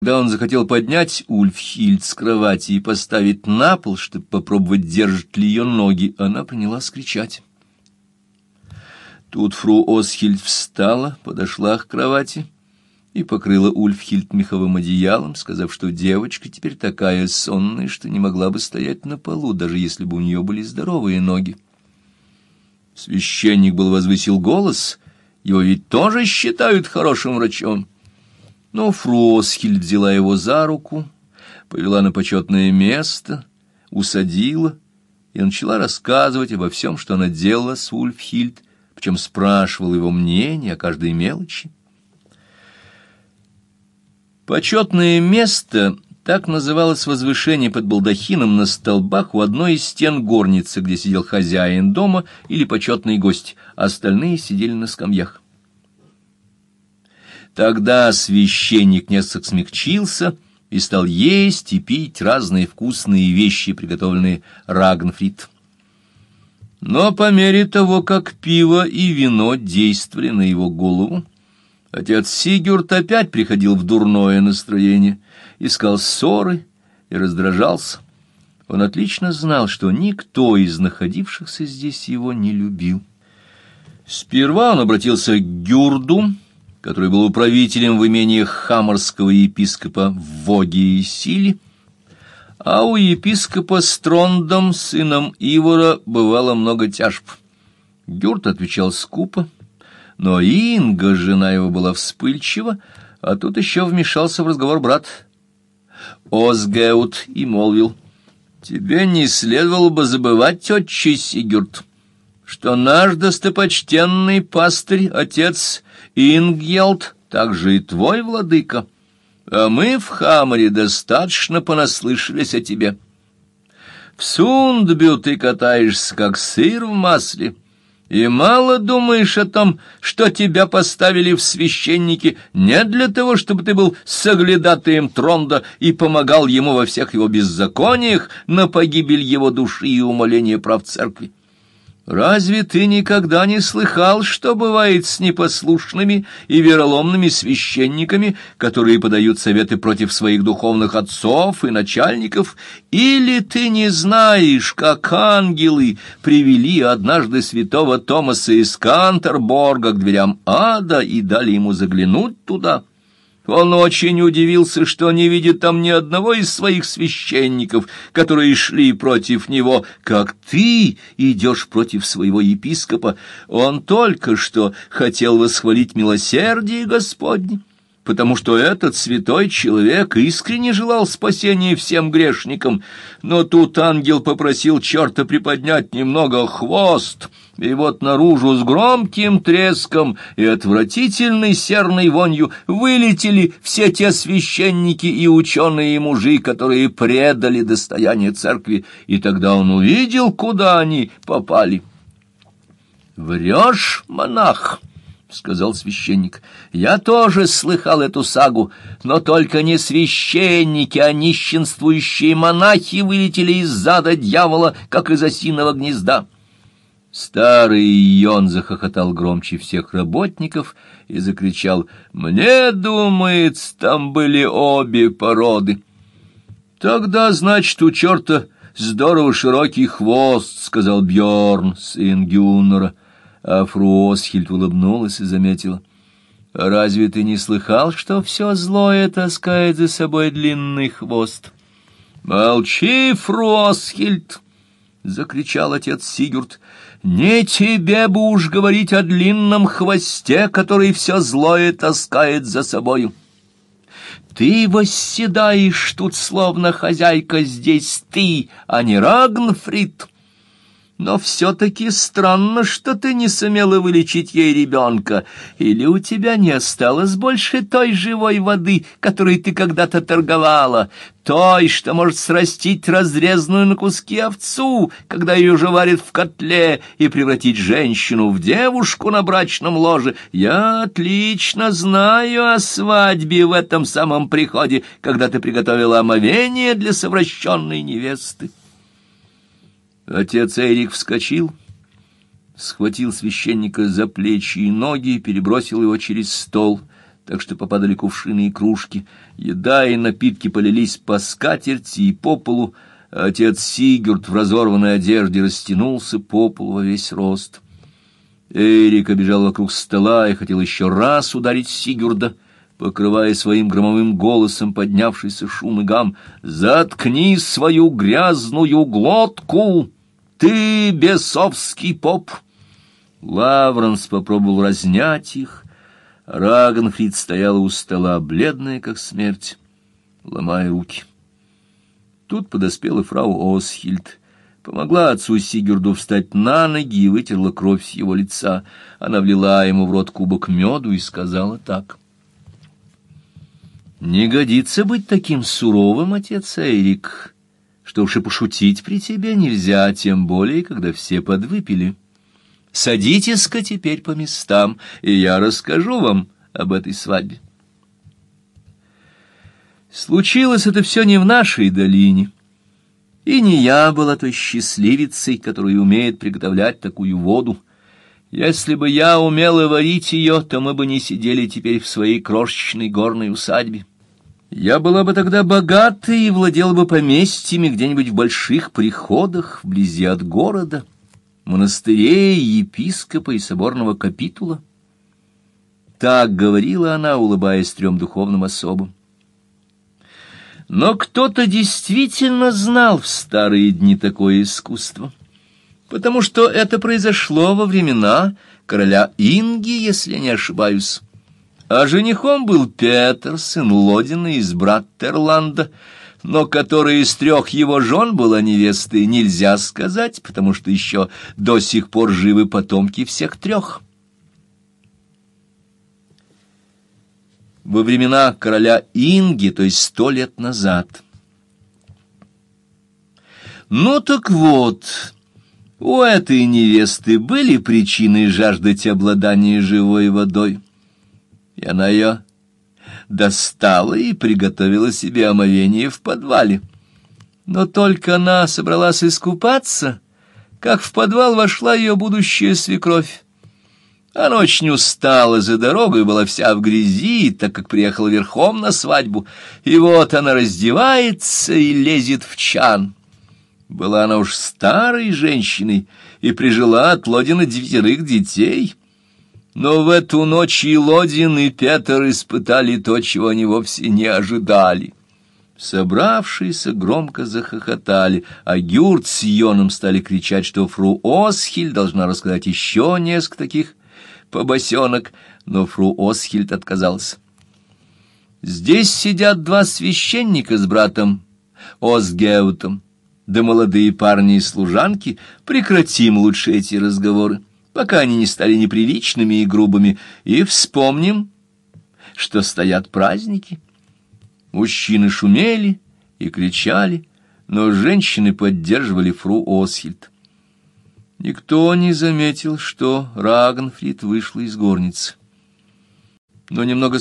Когда он захотел поднять Ульфхильд с кровати и поставить на пол, чтобы попробовать, держат ли ее ноги, она принялась кричать. Тут фру Осхильд встала, подошла к кровати и покрыла Ульфхильд меховым одеялом, сказав, что девочка теперь такая сонная, что не могла бы стоять на полу, даже если бы у нее были здоровые ноги. Священник возвысил голос, его ведь тоже считают хорошим врачом. Но фру Осхильд взяла его за руку, повела на почетное место, усадила и начала рассказывать обо всем, что она делала с Ульфхильд, причем спрашивала его мнение о каждой мелочи. Почетное место — так называлось возвышение под балдахином на столбах у одной из стен горницы, где сидел хозяин дома или почетный гость, остальные сидели на скамьях. Тогда священник несколько смягчился и стал есть и пить разные вкусные вещи, приготовленные Рагнфрид. Но по мере того, как пиво и вино действовали на его голову, отец Сигурд опять приходил в дурное настроение, искал ссоры и раздражался. Он отлично знал, что никто из находившихся здесь его не любил. Сперва он обратился к Гюрду, который был управителем в имениях хаморского епископа в Воге и Силе, а у епископа Строндом, сыном Ивора, бывало много тяжб. Гюрд отвечал скупо, но Инга, жена его, была вспыльчива, а тут еще вмешался в разговор брат Осгеут и молвил: «Тебе не следовало бы забывать, отче Сигурд, что наш достопочтенный пастырь, отец Ингьялд, также и твой владыка, а мы в Хаморе достаточно понаслышались о тебе. В Сундбю ты катаешься, как сыр в масле, и мало думаешь о том, что тебя поставили в священники не для того, чтобы ты был соглядатаем Тронда и помогал ему во всех его беззакониях на погибель его души и умаление прав церкви. Разве ты никогда не слыхал, что бывает с непослушными и вероломными священниками, которые подают советы против своих духовных отцов и начальников? Или ты не знаешь, как ангелы привели однажды святого Томаса из Кантерборга к дверям ада и дали ему заглянуть туда? Он очень удивился, что не видит там ни одного из своих священников, которые шли против него, как ты идешь против своего епископа. Он только что хотел восхвалить милосердие Господне, потому что этот святой человек искренне желал спасения всем грешникам. Но тут ангел попросил черта приподнять немного хвост, и вот наружу с громким треском и отвратительной серной вонью вылетели все те священники и ученые мужи, которые предали достояние церкви, и тогда он увидел, куда они попали. «Врешь, монах?» — сказал священник. «Я тоже слыхал эту сагу, но только не священники, а нищенствующие монахи вылетели из зада дьявола, как из осиного гнезда». Старый Йон захохотал громче всех работников и закричал: «Мне думается, там были обе породы». «Тогда, значит, у черта здорово широкий хвост», — сказал Бьорн, сын Гюннера. А фру Осхильд улыбнулась и заметила: «Разве ты не слыхал, что все злое таскает за собой длинный хвост?» «Молчи, фру Осхильд!» — закричал отец Сигурд. «Не тебе бы уж говорить о длинном хвосте, который все злое таскает за собою. Ты восседаешь тут, словно хозяйка, здесь ты, а не Рагнфрид. Но все-таки странно, что ты не сумела вылечить ей ребенка. Или у тебя не осталось больше той живой воды, которой ты когда-то торговала, той, что может срастить разрезанную на куски овцу, когда ее уже варят в котле, и превратить женщину в девушку на брачном ложе? Я отлично знаю о свадьбе в этом самом приходе, когда ты приготовила омовение для совращенной невесты». Отец Эрик вскочил, схватил священника за плечи и ноги и перебросил его через стол, так что попадали кувшины и кружки. Еда и напитки полились по скатерти и по полу, а отец Сигурд в разорванной одежде растянулся по полу во весь рост. Эрик обежал вокруг стола и хотел еще раз ударить Сигурда, покрывая своим громовым голосом поднявшийся шум и гам. «Заткни свою грязную глотку, ты бесовский поп!» Лавранс попробовал разнять их. Рагнфрид стояла у стола, бледная как смерть, ломая руки. Тут подоспела фрау Осхильд, помогла отцу Сигурду встать на ноги и вытерла кровь с его лица. Она влила ему в рот кубок меду и сказала так: «Не годится быть таким суровым, отец Эрик, что уж и пошутить при тебе нельзя, тем более, когда все подвыпили. Садитесь-ка теперь по местам, и я расскажу вам об этой свадьбе». Случилось это все не в нашей долине, и не я была той счастливицей, которая умеет приготовлять такую воду. Если бы я умела варить ее, то мы бы не сидели теперь в своей крошечной горной усадьбе. Я была бы тогда богатой и владела бы поместьями где-нибудь в больших приходах, вблизи от города, монастырей, епископа и соборного капитула. Так говорила она, улыбаясь трем духовным особам. Но кто-то действительно знал в старые дни такое искусство, потому что это произошло во времена короля Инги, если не ошибаюсь. А женихом был Петр, сын Лодина из Браттерланда, но которая из 3 его жен была невестой, нельзя сказать, потому что еще до сих пор живы потомки всех 3. Во времена короля Инги, то есть 100 лет назад. Ну так вот, у этой невесты были причины жаждать обладания живой водой, и она ее достала и приготовила себе омовение в подвале. Но только она собралась искупаться, как в подвал вошла ее будущая свекровь. Она очень устала за дорогу и была вся в грязи, так как приехала верхом на свадьбу. И вот она раздевается и лезет в чан. Была она уж старой женщиной и прижила от Лодина 9 детей. Но в эту ночь и Лодин, и Петр испытали то, чего они вовсе не ожидали. Собравшиеся громко захохотали, а Гюрт с Йоном стали кричать, что фру Осхильд должна рассказать еще несколько таких побосенок, но фру Осхильд отказалась. «Здесь сидят 2 священника с братом Осгеутом, да молодые парни и служанки. Прекратим лучше эти разговоры, пока они не стали неприличными и грубыми, и вспомним, что стоят праздники». Мужчины шумели и кричали, но женщины поддерживали фру Осхильд. Никто не заметил, что Рагнфрид вышла из горницы. Но немного